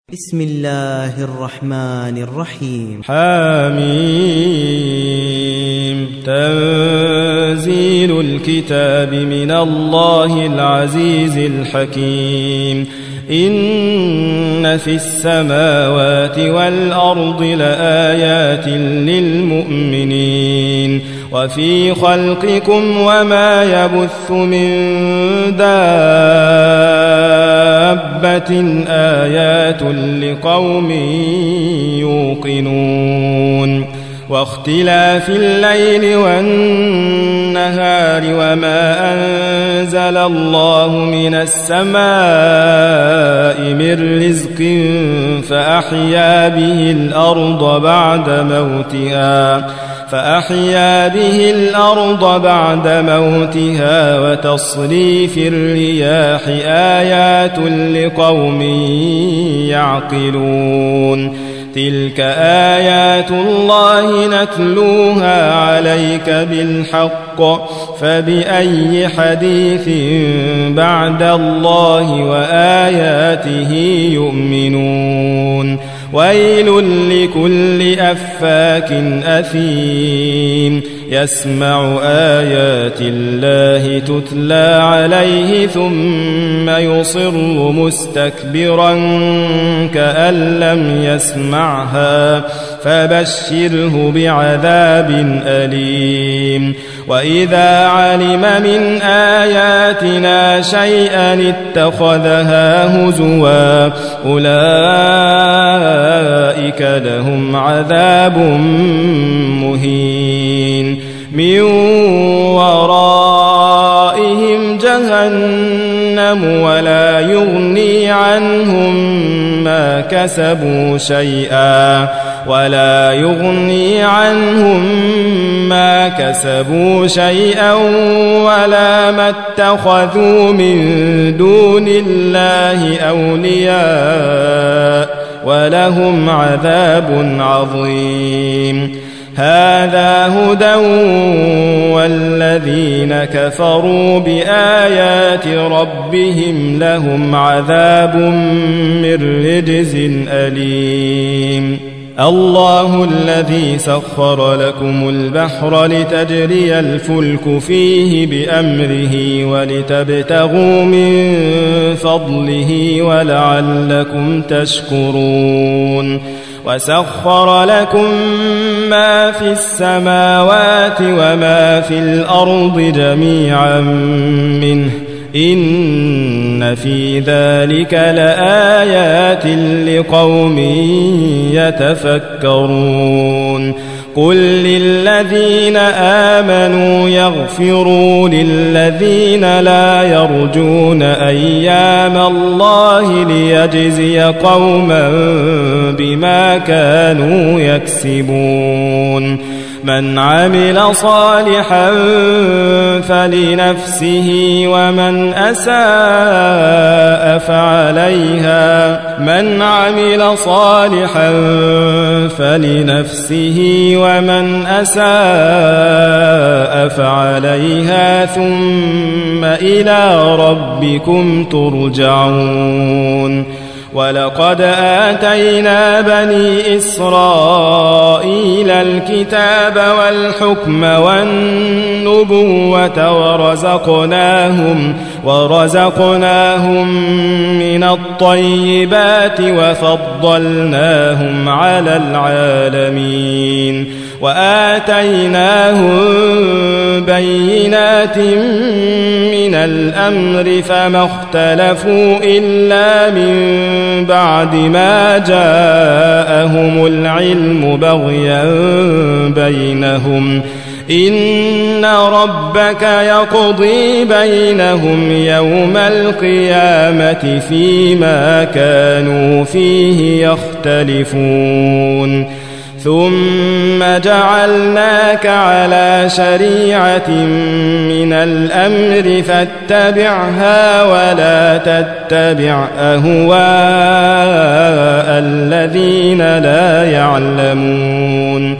بسم الله الرحمن الرحيم. حميم. تنزيل الكتاب من الله العزيز الحكيم. إن في السماوات والأرض لآيات للمؤمنين وفي خلقكم وما يبث من دابة آيات لقوم يوقنون واختلاف الليل والنهار وما أنزل الله من السماء من رزق فأحيا به الأرض بعد موتها وتصريف الرياح آيات لقوم يعقلون تلك آيات الله نتلوها عليك بالحق فبأي حديث بعد الله وآياته يؤمنون ويل لكل أفاك أثيم يسمع آيات الله تتلى عليه ثم يصر مستكبرا كأن لم يسمعها فبشره بعذاب أليم وإذا علم من آياتنا شيئا اتخذها هزوا أولئك لهم عذاب مهين من ورائهم جهنم ولا يغني عنهم ما كسبوا شيئا ولا ما اتخذوا من دون الله أولياء ولهم عذاب عظيم هذا هدى والذين كفروا بآيات ربهم لهم عذاب من رجز أليم الله الذي سخر لكم البحر لتجري الفلك فيه بأمره ولتبتغوا من فضله ولعلكم تشكرون وسخر لكم ما في السماوات وما في الأرض جميعا منه إن في ذلك لآيات لقوم يتفكرون قل للذين آمنوا يغفروا للذين لا يرجون أيام الله ليجزي قوما بما كانوا يكسبون من عمل صالحا فلنفسه ومن أساء فعليها ثم إلى ربكم ترجعون ولقد آتينا بني إسرائيل الكتاب والحكم والنبوة ورزقناهم من الطيبات وفضلناهم على العالمين وآتيناهم بينات من الأمر فما اختلفوا إلا من بعد ما جاءهم العلم بغيا بينهم إن ربك يقضي بينهم يوم القيامة فيما كانوا فيه يختلفون ثم جعلناك على شريعة من الأمر فاتبعها ولا تتبع أهواء الذين لا يعلمون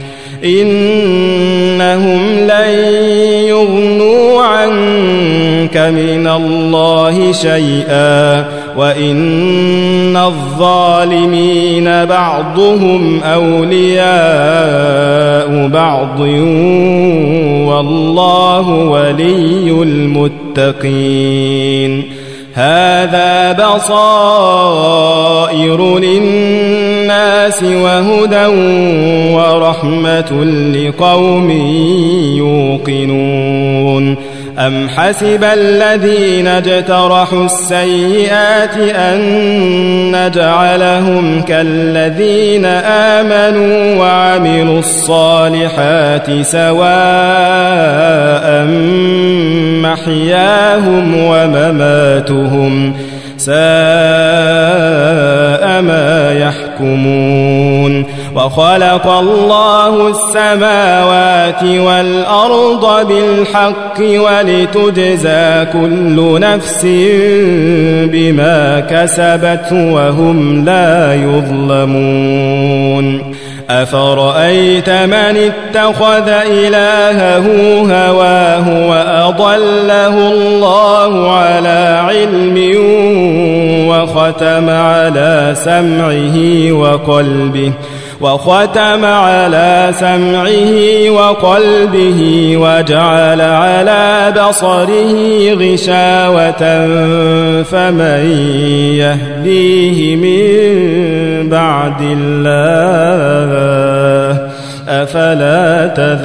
إنهم لن يغنوا عنك من الله شيئا وإن الظالمين بعضهم أولياء بعض والله ولي المتقين هذا بصائر للناس وهدى ورحمة لقوم يوقنون أم حسب الذين اجترحوا السيئات أن نجعلهم كالذين آمنوا وعملوا الصالحات سواء محياهم ومماتهم ساء ما يحكمون وخلق الله السماوات والأرض بالحق ولتجزى كل نفس بما كسبت وهم لا يظلمون أفرأيت من اتخذ إلهه هواه وأضله الله على علم وختم على سمعه وقلبه وجعل على بصره غشاوة فمن يهديه من بعد الله أفلا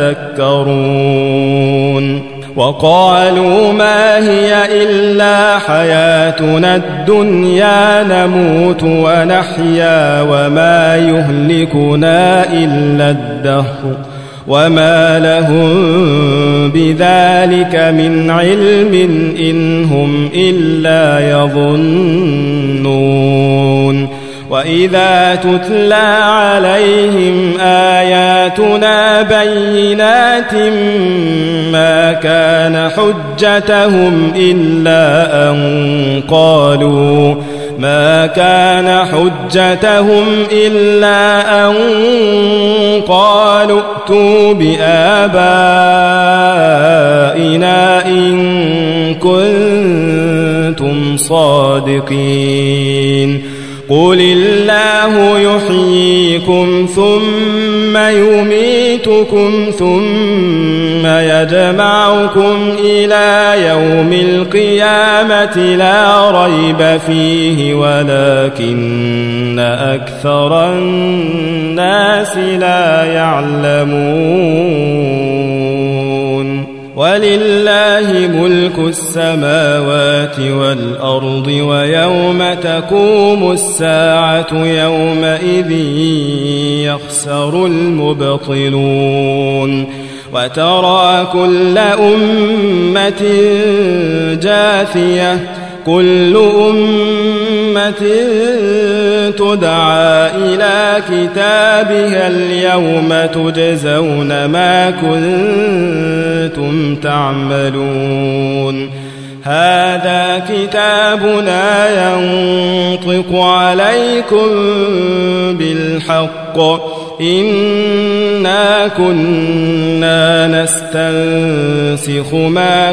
تذكرون وقالوا ما هي إلا حياتنا الدنيا نموت ونحيا وما يهلكنا إلا الدهر وما لهم بذلك من علم إن هم إلا يظنون وإذا تتلى عليهم آياتنا بينات ما كان حجتهم إلا أن قالوا ائتوا بآبائنا إن كنتم صادقين قل الله يحييكم ثم يميتكم ثم يجمعكم إلى يوم القيامة لا ريب فيه ولكن أكثر الناس لا يعلمون ولله ملك السماوات والأرض ويوم تقوم الساعة يومئذ يخسر المبطلون وترى كل أمة جاثية كل أمة تدعى إلى كتابها اليوم تجزون ما كنتم تعملون هذا كتابنا ينطق عليكم بالحق إنا كنا نستنسخ ما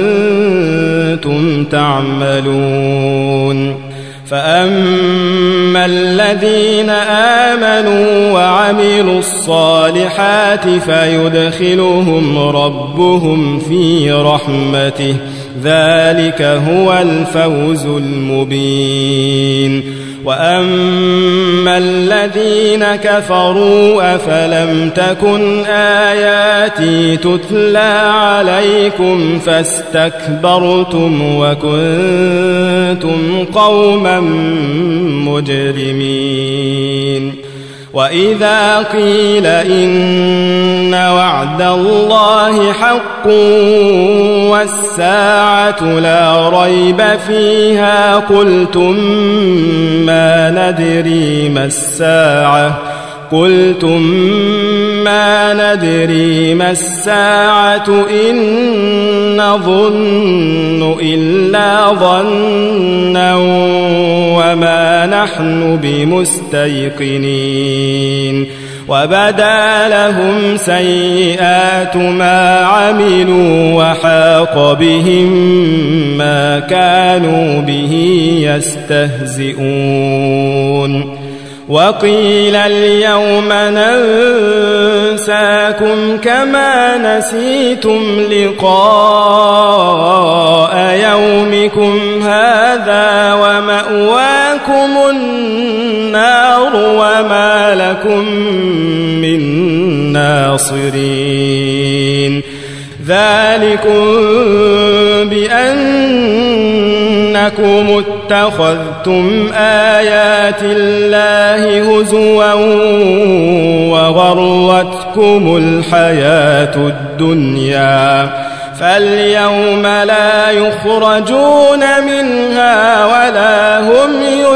كنتم تعملون فأما الذين آمنوا وعملوا الصالحات فيدخلهم ربهم في رحمته ذلك هو الفوز المبين وأما الذين كفروا أفلم تكن آياتي تتلى عليكم فاستكبرتم وكنتم قوما مجرمين وإذا قيل إن وعد الله حق والساعة لا ريب فيها قلتم ما ندري ما الساعة قلتم ما ندري ما الساعة إن نظن إلا ظنا وما نحن بمستيقنين وبدا لهم سيئات ما عملوا وحاق بهم ما كانوا به يستهزئون وقيل اليوم ننساكم كما نسيتم لقاء يومكم هذا ومأواكم النار وما لكم من ناصرين ذلكم بأنكم اتخذتم آيات الله هزوا وغرتكم الحياة الدنيا فاليوم لا يخرجون منها ولا هم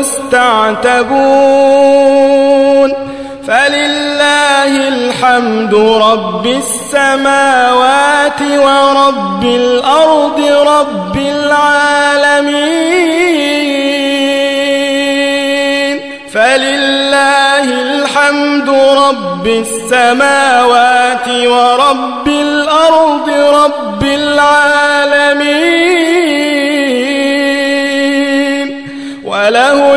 يستعتبون فلله الحمد رب السماوات ورب الأرض رب العالمين فلله الحمد رب السماوات ورب الأرض رب العالمين وله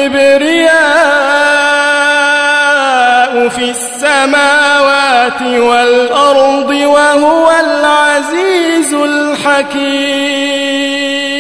الكبرياء في السماوات والأرض وهو العزيز الحكيم